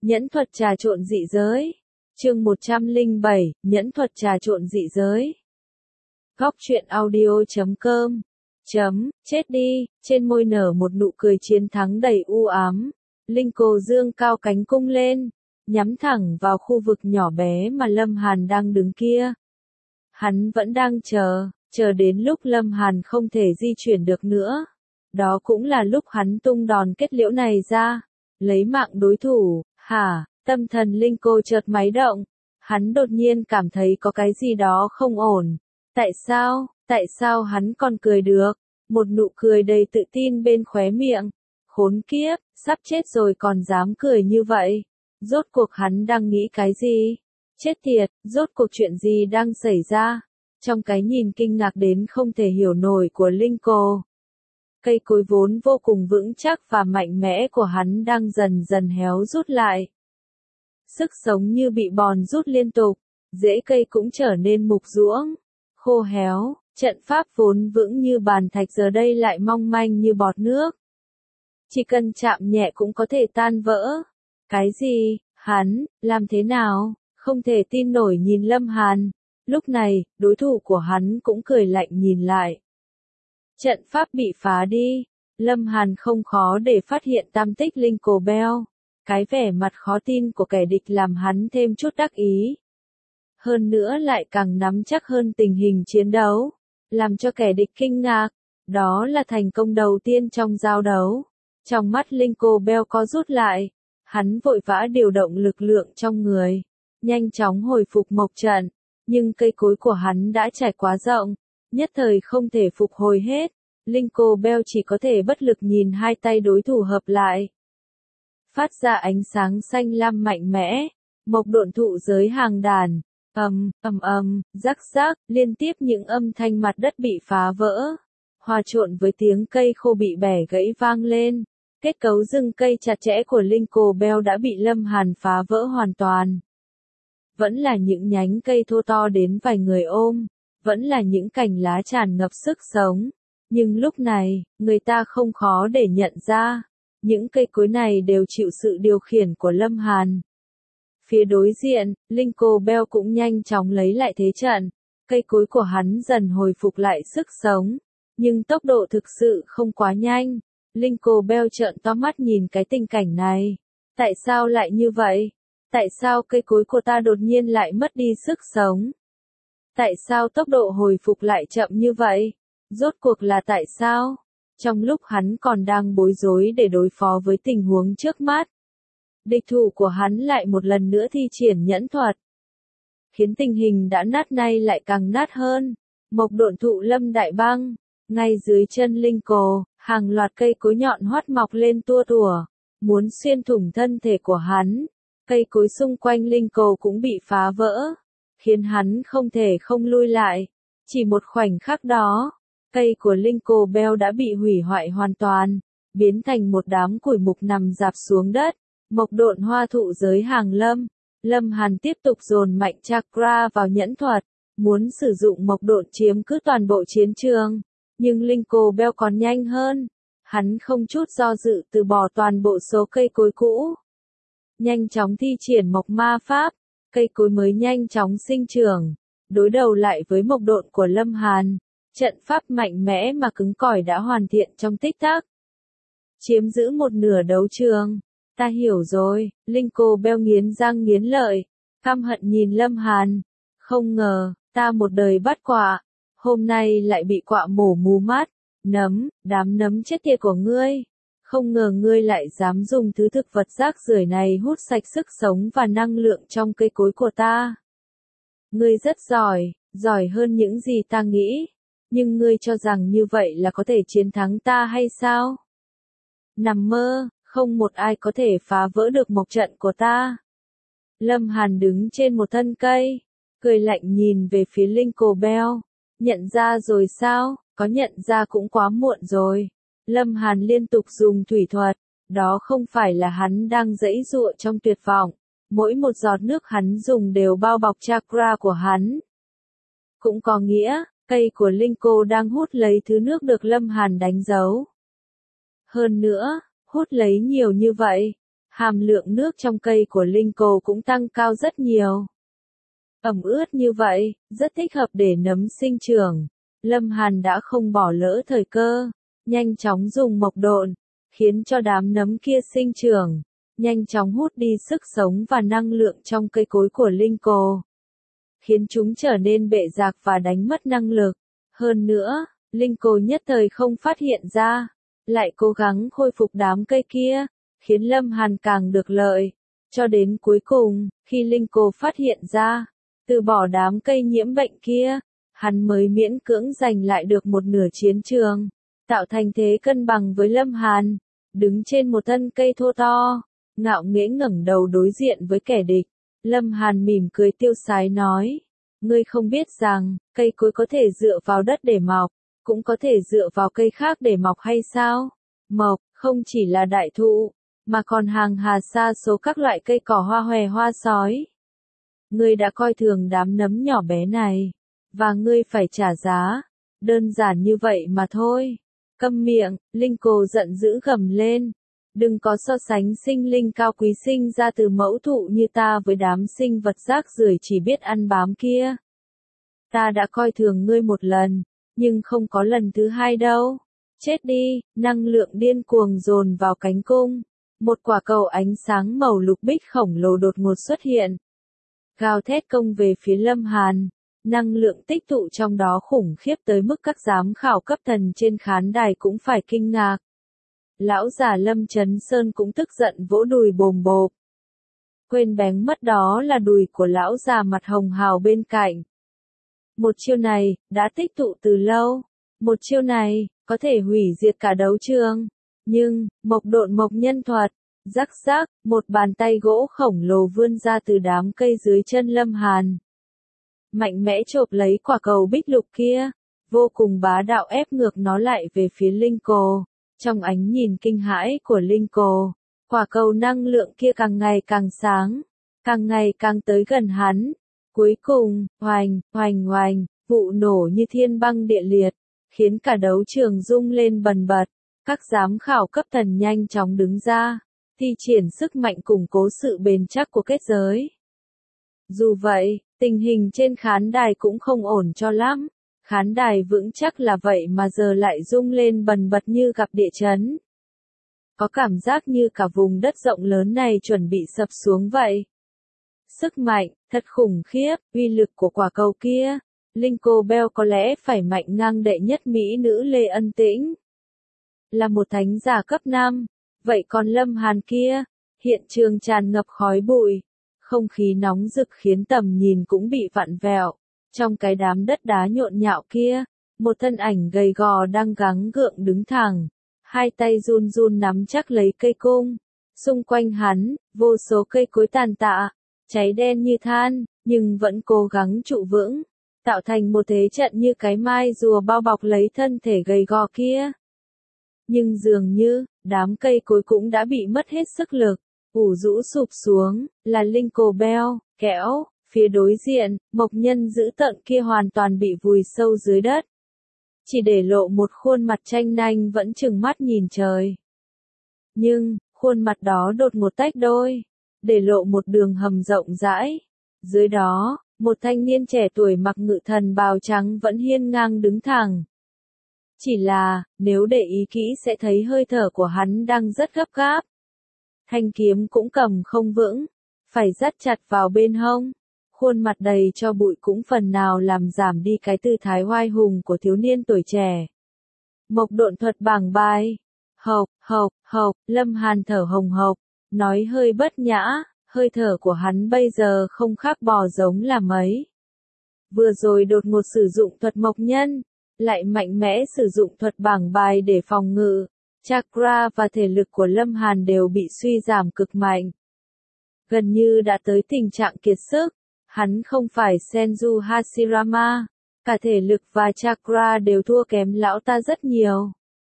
Nhẫn thuật trà trộn dị giới. Chương 107, Nhẫn thuật trà trộn dị giới. Góc truyện audio.com. Chết đi, trên môi nở một nụ cười chiến thắng đầy u ám. Linh Cô dương cao cánh cung lên, nhắm thẳng vào khu vực nhỏ bé mà Lâm Hàn đang đứng kia. Hắn vẫn đang chờ đến lúc Lâm Hàn không thể di chuyển được nữa. Đó cũng là lúc hắn tung đòn kết liễu này ra, lấy mạng đối thủ. Tâm thần Linh Cô chợt máy động, hắn đột nhiên cảm thấy có cái gì đó không ổn. Tại sao hắn còn cười được? Một nụ cười đầy tự tin bên khóe miệng. Khốn kiếp, sắp chết rồi còn dám cười như vậy. Rốt cuộc hắn đang nghĩ cái gì? Chết tiệt, rốt cuộc chuyện gì đang xảy ra? Trong cái nhìn kinh ngạc đến không thể hiểu nổi của Linh Cô, cây cối vốn vô cùng vững chắc và mạnh mẽ của hắn đang dần dần héo rút lại. Sức sống như bị bòn rút liên tục, rễ cây cũng trở nên mục ruỗng, khô héo, trận pháp vốn vững như bàn thạch giờ đây lại mong manh như bọt nước. Chỉ cần chạm nhẹ cũng có thể tan vỡ. Cái gì? Hắn, làm thế nào? Không thể tin nổi nhìn Lâm Hàn. Lúc này, đối thủ của hắn cũng cười lạnh nhìn lại. Trận pháp bị phá đi. Lâm Hàn không khó để phát hiện tam tích Linh Cô Bell. Cái vẻ mặt khó tin của kẻ địch làm hắn thêm chút đắc ý. Hơn nữa lại càng nắm chắc hơn tình hình chiến đấu, làm cho kẻ địch kinh ngạc. Đó là thành công đầu tiên trong giao đấu. Trong mắt Linh Cô Bell co rút lại, hắn vội vã điều động lực lượng trong người, nhanh chóng hồi phục mộc trận, nhưng cây cối của hắn đã trải quá rộng, nhất thời không thể phục hồi hết. Linh Cô Bell chỉ có thể bất lực nhìn hai tay đối thủ hợp lại, phát ra ánh sáng xanh lam mạnh mẽ. Mộc độn thụ giới hàng đàn, rắc rắc, liên tiếp những âm thanh mặt đất bị phá vỡ, hòa trộn với tiếng cây khô bị bẻ gãy vang lên. Kết cấu rừng cây chặt chẽ của Linh Cô Bell đã bị Lâm Hàn phá vỡ hoàn toàn. Vẫn là những nhánh cây thô to đến vài người ôm, vẫn là những cành lá tràn ngập sức sống. Nhưng lúc này, người ta không khó để nhận ra, những cây cối này đều chịu sự điều khiển của Lâm Hàn. Phía đối diện, Linh Cô Bell cũng nhanh chóng lấy lại thế trận, cây cối của hắn dần hồi phục lại sức sống, nhưng tốc độ thực sự không quá nhanh. Linh Cô Bell trợn to mắt nhìn cái tình cảnh này. Tại sao lại như vậy? Tại sao cây cối của ta đột nhiên lại mất đi sức sống? Tại sao tốc độ hồi phục lại chậm như vậy? Rốt cuộc là tại sao? Trong lúc hắn còn đang bối rối để đối phó với tình huống trước mắt, địch thủ của hắn lại một lần nữa thi triển nhẫn thuật, khiến tình hình đã nát nay lại càng nát hơn. Mộc độn thụ lâm đại băng, ngay dưới chân Linh Cô, hàng loạt cây cối nhọn hoắt mọc lên tua tủa, muốn xuyên thủng thân thể của hắn. Cây cối xung quanh Linh Cô cũng bị phá vỡ, khiến hắn không thể không lui lại. Chỉ một khoảnh khắc đó, cây của Linh Cô Bell đã bị hủy hoại hoàn toàn, biến thành một đám củi mục nằm rạp xuống đất. Mộc độn hoa thụ giới hàng lâm. Lâm Hàn tiếp tục dồn mạnh chakra vào nhẫn thuật, muốn sử dụng mộc độn chiếm cứ toàn bộ chiến trường. Nhưng Linh Cô Bell còn nhanh hơn. Hắn không chút do dự từ bỏ toàn bộ số cây cối cũ, nhanh chóng thi triển mộc ma pháp. Cây cối mới nhanh chóng sinh trưởng, đối đầu lại với mộc độn của Lâm Hàn. Trận pháp mạnh mẽ mà cứng cỏi đã hoàn thiện trong tích tắc, chiếm giữ một nửa đấu trường. Ta hiểu rồi. Linh Cô Bell nghiến răng nghiến lợi, căm hận nhìn Lâm Hàn. Không ngờ, ta một đời bắt quạ, hôm nay lại bị quạ mổ mù mắt. Đám nấm chết tiệt của ngươi. Không ngờ ngươi lại dám dùng thứ thực vật rác rưởi này hút sạch sức sống và năng lượng trong cây cối của ta. Ngươi rất giỏi hơn những gì ta nghĩ. Nhưng ngươi cho rằng như vậy là có thể chiến thắng ta hay sao? Nằm mơ, không một ai có thể phá vỡ được mộc trận của ta. Lâm Hàn đứng trên một thân cây, cười lạnh nhìn về phía Linh Cô Bell. Nhận ra rồi sao? Có nhận ra cũng quá muộn rồi. Lâm Hàn liên tục dùng thủy thuật, đó không phải là hắn đang giãy giụa trong tuyệt vọng. Mỗi một giọt nước hắn dùng đều bao bọc chakra của hắn. Cũng có nghĩa, cây của Linh Cô đang hút lấy thứ nước được Lâm Hàn đánh dấu. Hơn nữa, hút lấy nhiều như vậy, hàm lượng nước trong cây của linh cô cũng tăng cao rất nhiều. Ẩm ướt như vậy, rất thích hợp để nấm sinh trưởng. Lâm Hàn đã không bỏ lỡ thời cơ, nhanh chóng dùng mộc độn, khiến cho đám nấm kia sinh trưởng, nhanh chóng hút đi sức sống và năng lượng trong cây cối của linh cô, khiến chúng trở nên bệ rạc và đánh mất năng lực. Hơn nữa, linh cô nhất thời không phát hiện ra, lại cố gắng khôi phục đám cây kia, khiến Lâm Hàn càng được lợi. Cho đến cuối cùng, khi linh cô phát hiện ra, từ bỏ đám cây nhiễm bệnh kia, hắn mới miễn cưỡng giành lại được một nửa chiến trường, tạo thành thế cân bằng với Lâm Hàn, đứng trên một thân cây thô to, ngạo nghễ ngẩng đầu đối diện với kẻ địch. Lâm Hàn mỉm cười tiêu sái nói, ngươi không biết rằng, cây cối có thể dựa vào đất để mọc, cũng có thể dựa vào cây khác để mọc hay sao? Mộc, không chỉ là đại thụ, mà còn hàng hà sa số các loại cây cỏ hoa hòe hoa sói. Ngươi đã coi thường đám nấm nhỏ bé này, và ngươi phải trả giá, đơn giản như vậy mà thôi. Câm miệng, linh cô giận dữ gầm lên. Đừng có so sánh sinh linh cao quý sinh ra từ mẫu thụ như ta với đám sinh vật rác rưởi chỉ biết ăn bám kia. Ta đã coi thường ngươi một lần, nhưng không có lần thứ hai đâu. Chết đi, năng lượng điên cuồng dồn vào cánh cung. Một quả cầu ánh sáng màu lục bích khổng lồ đột ngột xuất hiện. Gào thét công về phía Lâm Hàn. Năng lượng tích tụ trong đó khủng khiếp tới mức các giám khảo cấp thần trên khán đài cũng phải kinh ngạc. Lão già Lâm Chấn Sơn cũng tức giận vỗ đùi bồm bộp. Quên bén mất đó là đùi của lão già mặt hồng hào bên cạnh. Một chiêu này, đã tích tụ từ lâu. Một chiêu này, có thể hủy diệt cả đấu trường. Nhưng, mộc độn mộc nhân thuật, rắc rắc, một bàn tay gỗ khổng lồ vươn ra từ đám cây dưới chân Lâm Hàn. Mạnh mẽ chộp lấy quả cầu bích lục kia, vô cùng bá đạo ép ngược nó lại về phía linh cô. Trong ánh nhìn kinh hãi của linh cô, quả cầu năng lượng kia càng ngày càng sáng, càng ngày càng tới gần hắn. Cuối cùng, oành, oành oành, vụ nổ như thiên băng địa liệt, khiến cả đấu trường rung lên bần bật. Các giám khảo cấp thần nhanh chóng đứng ra, thi triển sức mạnh củng cố sự bền chắc của kết giới. Dù vậy, tình hình trên khán đài cũng không ổn cho lắm. Khán đài vững chắc là vậy mà giờ lại rung lên bần bật như gặp địa chấn. Có cảm giác như cả vùng đất rộng lớn này chuẩn bị sập xuống vậy. Sức mạnh, thật khủng khiếp, uy lực của quả cầu kia. Linh cô Bell có lẽ phải mạnh ngang đệ nhất mỹ nữ Lê Ân Tĩnh. Là một thánh giả cấp 5. Vậy còn Lâm Hàn kia, hiện trường tràn ngập khói bụi. Không khí nóng rực khiến tầm nhìn cũng bị vặn vẹo. Trong cái đám đất đá nhộn nhạo kia, một thân ảnh gầy gò đang gắng gượng đứng thẳng, hai tay run run nắm chắc lấy cây cung. Xung quanh hắn, vô số cây cối tàn tạ, cháy đen như than, nhưng vẫn cố gắng trụ vững, tạo thành một thế trận như cái mai rùa bao bọc lấy thân thể gầy gò kia. Nhưng dường như, đám cây cối cũng đã bị mất hết sức lực, ủ rũ sụp xuống, là linh cô Bell, kẽo. Phía đối diện, mộc nhân dữ tợn kia hoàn toàn bị vùi sâu dưới đất. Chỉ để lộ một khuôn mặt tranh nanh vẫn trừng mắt nhìn trời. Nhưng, khuôn mặt đó đột ngột tách đôi, để lộ một đường hầm rộng rãi. Dưới đó, một thanh niên trẻ tuổi mặc ngự thần bào trắng vẫn hiên ngang đứng thẳng. Chỉ là, nếu để ý kỹ sẽ thấy hơi thở của hắn đang rất gấp gáp. Thanh kiếm cũng cầm không vững, phải dắt chặt vào bên hông. Khuôn mặt đầy cho bụi cũng phần nào làm giảm đi cái tư thái oai hùng của thiếu niên tuổi trẻ. Mộc độn thuật bảng bài. Hộc, hộc, hộc, Lâm Hàn thở hồng hộc, nói hơi bất nhã, hơi thở của hắn bây giờ không khác bò giống là mấy. Vừa rồi đột ngột sử dụng thuật mộc nhân, lại mạnh mẽ sử dụng thuật bảng bài để phòng ngự. Chakra và thể lực của Lâm Hàn đều bị suy giảm cực mạnh. Gần như đã tới tình trạng kiệt sức. Hắn không phải Senju Hashirama, cả thể lực và chakra đều thua kém lão ta rất nhiều.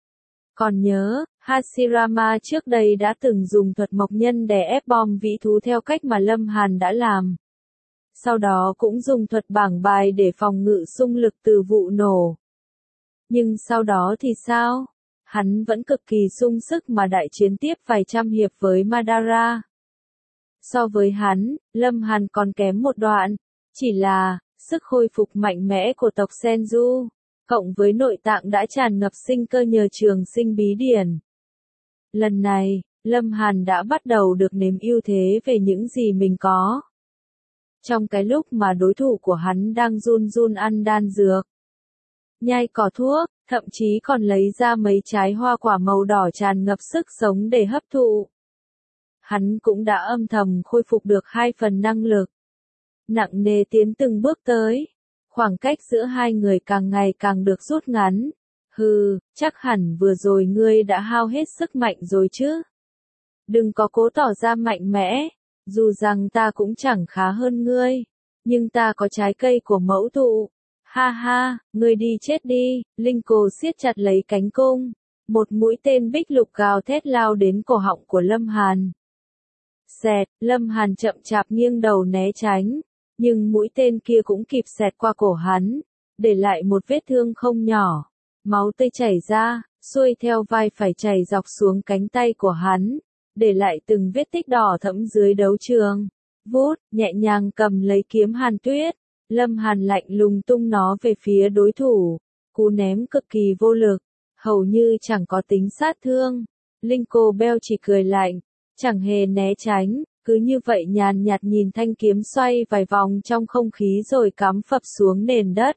Còn nhớ, Hashirama trước đây đã từng dùng thuật mộc nhân để ép bom vĩ thú theo cách mà Lâm Hàn đã làm. Sau đó cũng dùng thuật bảng bài để phòng ngự xung lực từ vụ nổ. Nhưng sau đó thì sao? hắn vẫn cực kỳ sung sức mà đại chiến tiếp vài trăm hiệp với Madara. So với hắn, Lâm Hàn còn kém một đoạn, chỉ là, sức hồi phục mạnh mẽ của tộc Senju, cộng với nội tạng đã tràn ngập sinh cơ nhờ trường sinh bí điển. Lần này, Lâm Hàn đã bắt đầu được nếm ưu thế về những gì mình có. Trong cái lúc mà đối thủ của hắn đang run run ăn đan dược, nhai cỏ thuốc, thậm chí còn lấy ra mấy trái hoa quả màu đỏ tràn ngập sức sống để hấp thụ. Hắn cũng đã âm thầm khôi phục được 2 phần năng lực. Nặng nề tiến từng bước tới. Khoảng cách giữa hai người càng ngày càng được rút ngắn. Hừ, chắc hẳn vừa rồi ngươi đã hao hết sức mạnh rồi chứ. Đừng có cố tỏ ra mạnh mẽ. Dù rằng ta cũng chẳng khá hơn ngươi. Nhưng ta có trái cây của mẫu thụ. Ha ha, ngươi đi chết đi. Linh Cô siết chặt lấy cánh cung. Một mũi tên bích lục gào thét lao đến cổ họng của Lâm Hàn. Xẹt, Lâm Hàn chậm chạp nghiêng đầu né tránh, nhưng mũi tên kia cũng kịp xẹt qua cổ hắn, để lại một vết thương không nhỏ. Máu tươi chảy ra, xuôi theo vai phải chảy dọc xuống cánh tay của hắn, để lại từng vết tích đỏ thẫm dưới đấu trường. Vút, nhẹ nhàng cầm lấy kiếm Hàn Tuyết, Lâm Hàn lạnh lùng tung nó về phía đối thủ, cú ném cực kỳ vô lực, hầu như chẳng có tính sát thương. Linh Cô Bell chỉ cười lạnh, chẳng hề né tránh, cứ như vậy nhàn nhạt nhìn thanh kiếm xoay vài vòng trong không khí rồi cắm phập xuống nền đất.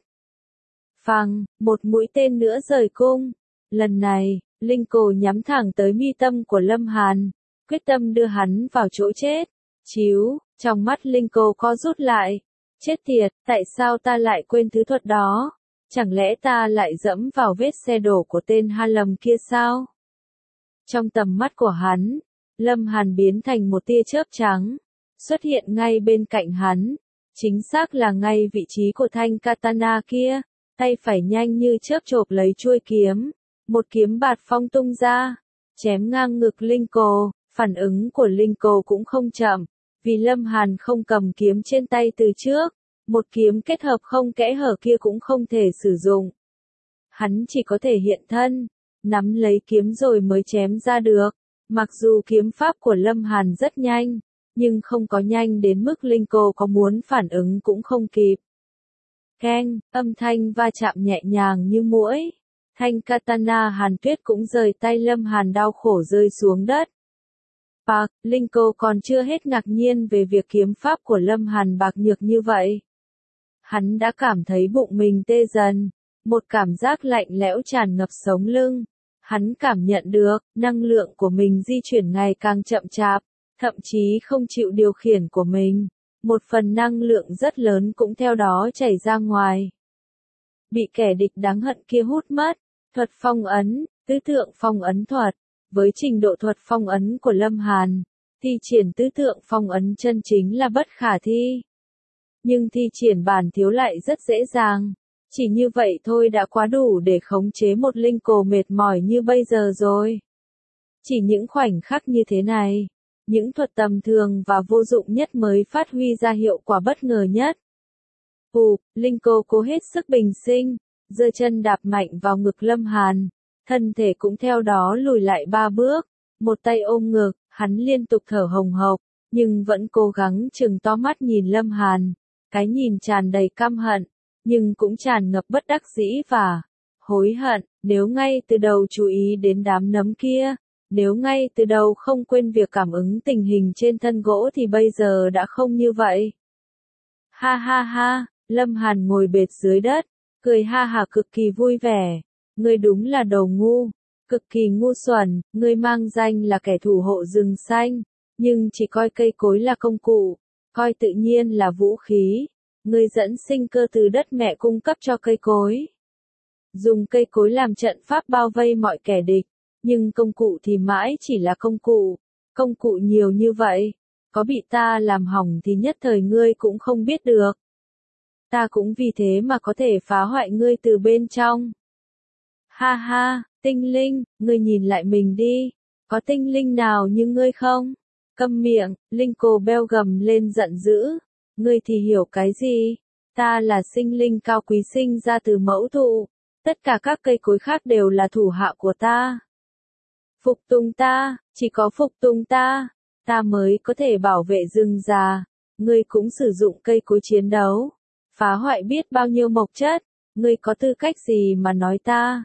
Phăng, một mũi tên nữa rời cung. Lần này, Linh Cô nhắm thẳng tới mi tâm của Lâm Hàn, quyết tâm đưa hắn vào chỗ chết. Chíu, trong mắt Linh Cô co rút lại. Chết tiệt, tại sao ta lại quên thứ thuật đó? Chẳng lẽ ta lại dẫm vào vết xe đổ của tên Ha Lầm kia sao? Trong tầm mắt của hắn, Lâm Hàn biến thành một tia chớp trắng, xuất hiện ngay bên cạnh hắn, chính xác là ngay vị trí của thanh katana kia, tay phải nhanh như chớp chộp lấy chuôi kiếm, một kiếm bạt phong tung ra, chém ngang ngực Linh Cô. Phản ứng của Linh Cô cũng không chậm, vì Lâm Hàn không cầm kiếm trên tay từ trước, một kiếm kết hợp không kẽ hở kia cũng không thể sử dụng. Hắn chỉ có thể hiện thân, nắm lấy kiếm rồi mới chém ra được. Mặc dù kiếm pháp của Lâm Hàn rất nhanh, nhưng không có nhanh đến mức Linh Cô có muốn phản ứng cũng không kịp. Keng, âm thanh va chạm nhẹ nhàng như muỗi. Thanh katana Hàn Tuyết cũng rời tay Lâm Hàn đau khổ rơi xuống đất. Bạc, Linh Cô còn chưa hết ngạc nhiên về việc kiếm pháp của Lâm Hàn bạc nhược như vậy. Hắn đã cảm thấy bụng mình tê dần, một cảm giác lạnh lẽo tràn ngập sống lưng. Hắn cảm nhận được, năng lượng của mình di chuyển ngày càng chậm chạp, thậm chí không chịu điều khiển của mình. Một phần năng lượng rất lớn cũng theo đó chảy ra ngoài. Bị kẻ địch đáng hận kia hút mất. Thuật phong ấn, tứ tượng phong ấn thuật. Với trình độ thuật phong ấn của Lâm Hàn, thi triển tứ tượng phong ấn chân chính là bất khả thi. Nhưng thi triển bản thiếu lại rất dễ dàng. Chỉ như vậy thôi đã quá đủ để khống chế một Linh Cô mệt mỏi như bây giờ rồi. Chỉ những khoảnh khắc như thế này, những thuật tầm thường và vô dụng nhất mới phát huy ra hiệu quả bất ngờ nhất. Linh Cô cố hết sức bình sinh, giơ chân đạp mạnh vào ngực Lâm Hàn, thân thể cũng theo đó lùi lại 3 bước, một tay ôm ngực, hắn liên tục thở hồng hộc, nhưng vẫn cố gắng trừng to mắt nhìn Lâm Hàn, cái nhìn tràn đầy căm hận, nhưng cũng tràn ngập bất đắc dĩ và hối hận. Nếu ngay từ đầu chú ý đến đám nấm kia, nếu ngay từ đầu không quên việc cảm ứng tình hình trên thân gỗ thì bây giờ đã không như vậy. Ha ha ha, Lâm Hàn ngồi bệt dưới đất, cười ha hả cực kỳ vui vẻ. Ngươi đúng là đồ ngu, cực kỳ ngu xuẩn, ngươi mang danh là kẻ thủ hộ rừng xanh, nhưng chỉ coi cây cối là công cụ, coi tự nhiên là vũ khí. Ngươi dẫn sinh cơ từ đất mẹ cung cấp cho cây cối. Dùng cây cối làm trận pháp bao vây mọi kẻ địch, nhưng công cụ thì mãi chỉ là công cụ. Công cụ nhiều như vậy, có bị ta làm hỏng thì nhất thời ngươi cũng không biết được. Ta cũng vì thế mà có thể phá hoại ngươi từ bên trong. Ha ha, tinh linh, ngươi nhìn lại mình đi, có tinh linh nào như ngươi không? Câm miệng, Linh Cô Bell gầm lên giận dữ. Ngươi thì hiểu cái gì? Ta là sinh linh cao quý sinh ra từ mẫu thụ, Tất cả các cây cối khác đều là thủ hạ của ta. Phục tùng ta, chỉ có phục tùng ta, ta mới có thể bảo vệ rừng già. Ngươi cũng sử dụng cây cối chiến đấu, phá hoại biết bao nhiêu mộc chất, ngươi có tư cách gì mà nói ta?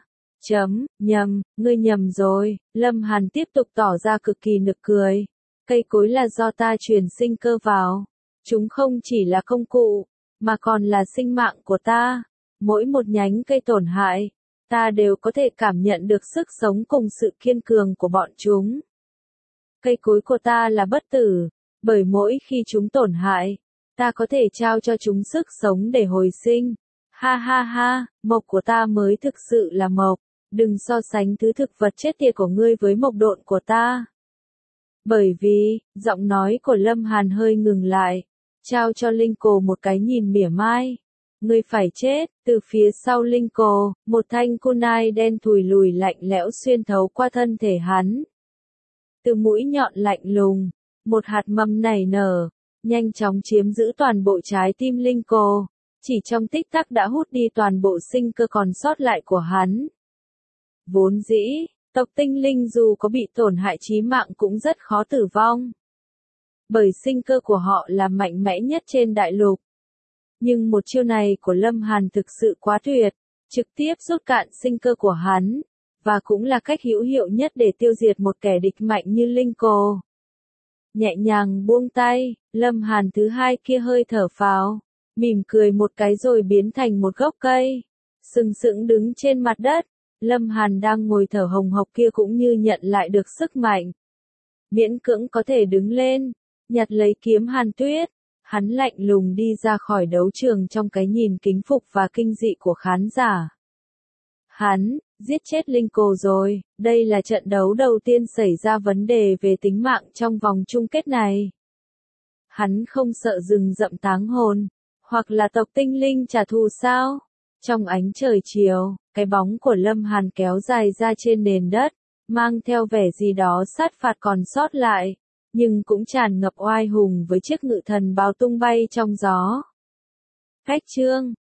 Nhầm, ngươi nhầm rồi, Lâm Hàn tiếp tục tỏ ra cực kỳ nực cười. Cây cối là do ta truyền sinh cơ vào, chúng không chỉ là công cụ, mà còn là sinh mạng của ta. Mỗi một nhánh cây tổn hại, ta đều có thể cảm nhận được sức sống cùng sự kiên cường của bọn chúng. Cây cối của ta là bất tử, bởi mỗi khi chúng tổn hại, ta có thể trao cho chúng sức sống để hồi sinh. Ha ha ha, mộc của ta mới thực sự là mộc, đừng so sánh thứ thực vật chết tiệt của ngươi với mộc độn của ta. Bởi vì, giọng nói của Lâm Hàn hơi ngừng lại, trao cho Linh Cô một cái nhìn mỉa mai. Ngươi phải chết. Từ phía sau Linh Cô, một thanh kunai đen thùi lùi lạnh lẽo xuyên thấu qua thân thể hắn. Từ mũi nhọn lạnh lùng, một hạt mầm nảy nở, nhanh chóng chiếm giữ toàn bộ trái tim Linh Cô, chỉ trong tích tắc đã hút đi toàn bộ sinh cơ còn sót lại của hắn. Vốn dĩ, tộc tinh linh dù có bị tổn hại chí mạng cũng rất khó tử vong, bởi sinh cơ của họ là mạnh mẽ nhất trên đại lục. Nhưng một chiêu này của Lâm Hàn thực sự quá tuyệt, trực tiếp rút cạn sinh cơ của hắn, và cũng là cách hữu hiệu nhất để tiêu diệt một kẻ địch mạnh như Linh Cô. Nhẹ nhàng buông tay, Lâm Hàn thứ hai kia hơi thở phào, mỉm cười một cái rồi biến thành một gốc cây, sừng sững đứng trên mặt đất. Lâm Hàn đang ngồi thở hồng hộc kia cũng như nhận lại được sức mạnh, miễn cưỡng có thể đứng lên, nhặt lấy kiếm Hàn Tuyết. Hắn lạnh lùng đi ra khỏi đấu trường trong cái nhìn kính phục và kinh dị của khán giả. Hắn giết chết Linh Cô rồi, đây là trận đấu đầu tiên xảy ra vấn đề về tính mạng trong vòng chung kết này. Hắn không sợ rừng rậm táng hồn, hoặc là tộc tinh linh trả thù sao? Trong ánh trời chiều, cái bóng của Lâm Hàn kéo dài ra trên nền đất, mang theo vẻ gì đó sát phạt còn sót lại, nhưng cũng tràn ngập oai hùng với chiếc ngự thần bào tung bay trong gió. Cách chương